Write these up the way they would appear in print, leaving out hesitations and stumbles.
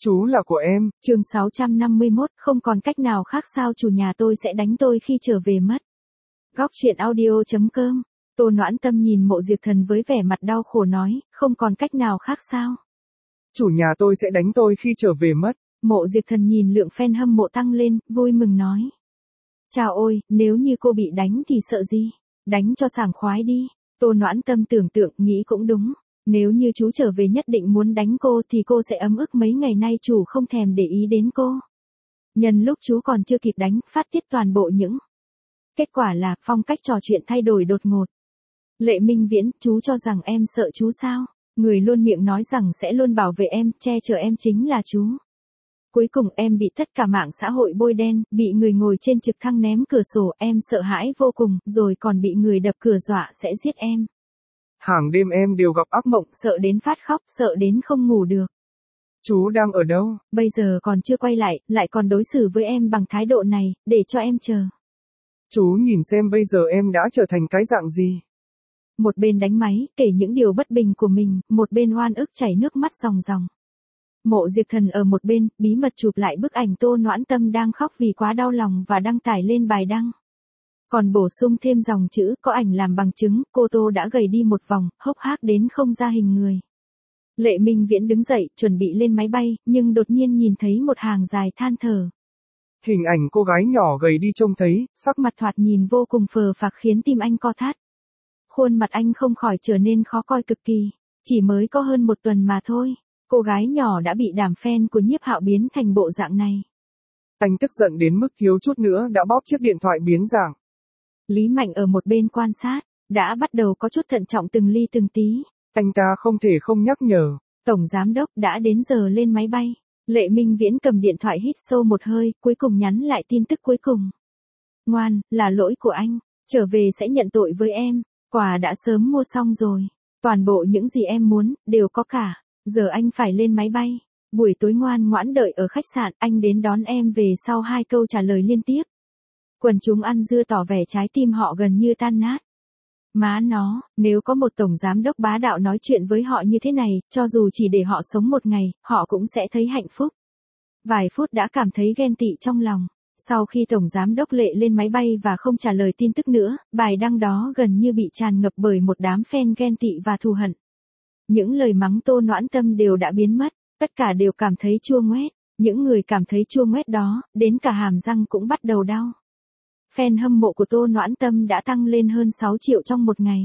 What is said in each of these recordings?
Chú là của em. Chương 651, không còn cách nào khác sao chủ nhà tôi sẽ đánh tôi khi trở về mất. Góc truyện audio.com. Tô Noãn Tâm nhìn Mộ Diệp Thần với vẻ mặt đau khổ nói, không còn cách nào khác sao? Chủ nhà tôi sẽ đánh tôi khi trở về mất. Mộ Diệp Thần nhìn lượng fan hâm mộ tăng lên, vui mừng nói. Chào ôi, nếu như cô bị đánh thì sợ gì? Đánh cho sảng khoái đi. Tô Noãn Tâm tưởng tượng nghĩ cũng đúng. Nếu như chú trở về nhất định muốn đánh cô thì cô sẽ ấm ức mấy ngày nay chủ không thèm để ý đến cô. Nhân lúc chú còn chưa kịp đánh, phát tiết toàn bộ những. Kết quả là phong cách trò chuyện thay đổi đột ngột. Lệ Minh Viễn, chú cho rằng em sợ chú sao? Người luôn miệng nói rằng sẽ luôn bảo vệ em, che chở em chính là chú. Cuối cùng em bị tất cả mạng xã hội bôi đen, bị người ngồi trên trực thăng ném cửa sổ, em sợ hãi vô cùng, rồi còn bị người đập cửa dọa sẽ giết em. Hàng đêm em đều gặp ác mộng. Sợ đến phát khóc, sợ đến không ngủ được. Chú đang ở đâu? Bây giờ còn chưa quay lại còn đối xử với em bằng thái độ này, để cho em chờ. Chú nhìn xem bây giờ em đã trở thành cái dạng gì? Một bên đánh máy, kể những điều bất bình của mình, một bên oan ức chảy nước mắt ròng ròng. Mộ Diệp Thần ở một bên, bí mật chụp lại bức ảnh Tô Noãn Tâm đang khóc vì quá đau lòng và đăng tải lên bài đăng. Còn bổ sung thêm dòng chữ, có ảnh làm bằng chứng, cô Tô đã gầy đi một vòng, hốc hác đến không ra hình người. Lệ Minh Viễn đứng dậy, chuẩn bị lên máy bay, nhưng đột nhiên nhìn thấy một hàng dài than thở. Hình ảnh cô gái nhỏ gầy đi trông thấy, sắc mặt thoạt nhìn vô cùng phờ phạc khiến tim anh co thắt. Khuôn mặt anh không khỏi trở nên khó coi cực kỳ. Chỉ mới có hơn một tuần mà thôi, cô gái nhỏ đã bị đám fan của Nhiếp Hạo biến thành bộ dạng này. Anh tức giận đến mức thiếu chút nữa đã bóp chiếc điện thoại biến dạng. Lý Mạnh ở một bên quan sát, đã bắt đầu có chút thận trọng từng ly từng tí. Anh ta không thể không nhắc nhở. Tổng giám đốc đã đến giờ lên máy bay. Lệ Minh Viễn cầm điện thoại hít sâu một hơi, cuối cùng nhắn lại tin tức cuối cùng. Ngoan, là lỗi của anh, trở về sẽ nhận tội với em. Quà đã sớm mua xong rồi. Toàn bộ những gì em muốn, đều có cả. Giờ anh phải lên máy bay. Buổi tối ngoan ngoãn đợi ở khách sạn, anh đến đón em về sau 2 câu trả lời liên tiếp. Quần chúng ăn dưa tỏ vẻ trái tim họ gần như tan nát. Má nó, nếu có một tổng giám đốc bá đạo nói chuyện với họ như thế này, cho dù chỉ để họ sống một ngày, họ cũng sẽ thấy hạnh phúc. Vài phút đã cảm thấy ghen tị trong lòng. Sau khi tổng giám đốc Lệ lên máy bay và không trả lời tin tức nữa, bài đăng đó gần như bị tràn ngập bởi một đám fan ghen tị và thù hận. Những lời mắng Tô Noãn Tâm đều đã biến mất, tất cả đều cảm thấy chua ngoét. Những người cảm thấy chua ngoét đó, đến cả hàm răng cũng bắt đầu đau. Fan hâm mộ của Tô Noãn Tâm đã tăng lên hơn 6 triệu trong một ngày.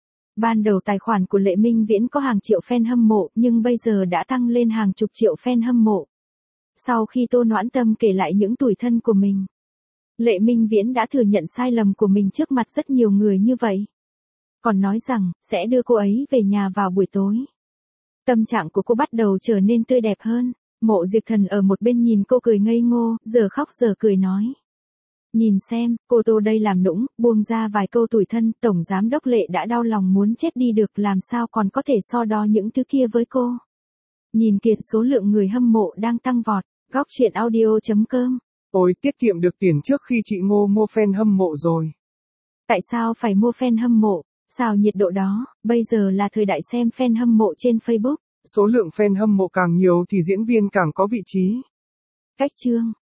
Ban đầu tài khoản của Lệ Minh Viễn có hàng triệu fan hâm mộ, nhưng bây giờ đã tăng lên hàng chục triệu fan hâm mộ. Sau khi Tô Noãn Tâm kể lại những tủi thân của mình, Lệ Minh Viễn đã thừa nhận sai lầm của mình trước mặt rất nhiều người như vậy. Còn nói rằng, sẽ đưa cô ấy về nhà vào buổi tối. Tâm trạng của cô bắt đầu trở nên tươi đẹp hơn. Mộ Diệp Thần ở một bên nhìn cô cười ngây ngô, giờ khóc giờ cười nói. Nhìn xem, cô Tô đây làm nũng, buông ra vài câu tủi thân, tổng giám đốc Lệ đã đau lòng muốn chết đi được, làm sao còn có thể so đo những thứ kia với cô. Nhìn kìa, số lượng người hâm mộ đang tăng vọt. Góc truyện audio.com. Ôi, tiết kiệm được tiền trước khi chị Ngô mua fan hâm mộ rồi. Tại sao phải mua fan hâm mộ? Sao nhiệt độ đó, bây giờ là thời đại xem fan hâm mộ trên Facebook. Số lượng fan hâm mộ càng nhiều thì diễn viên càng có vị trí. Cách chương.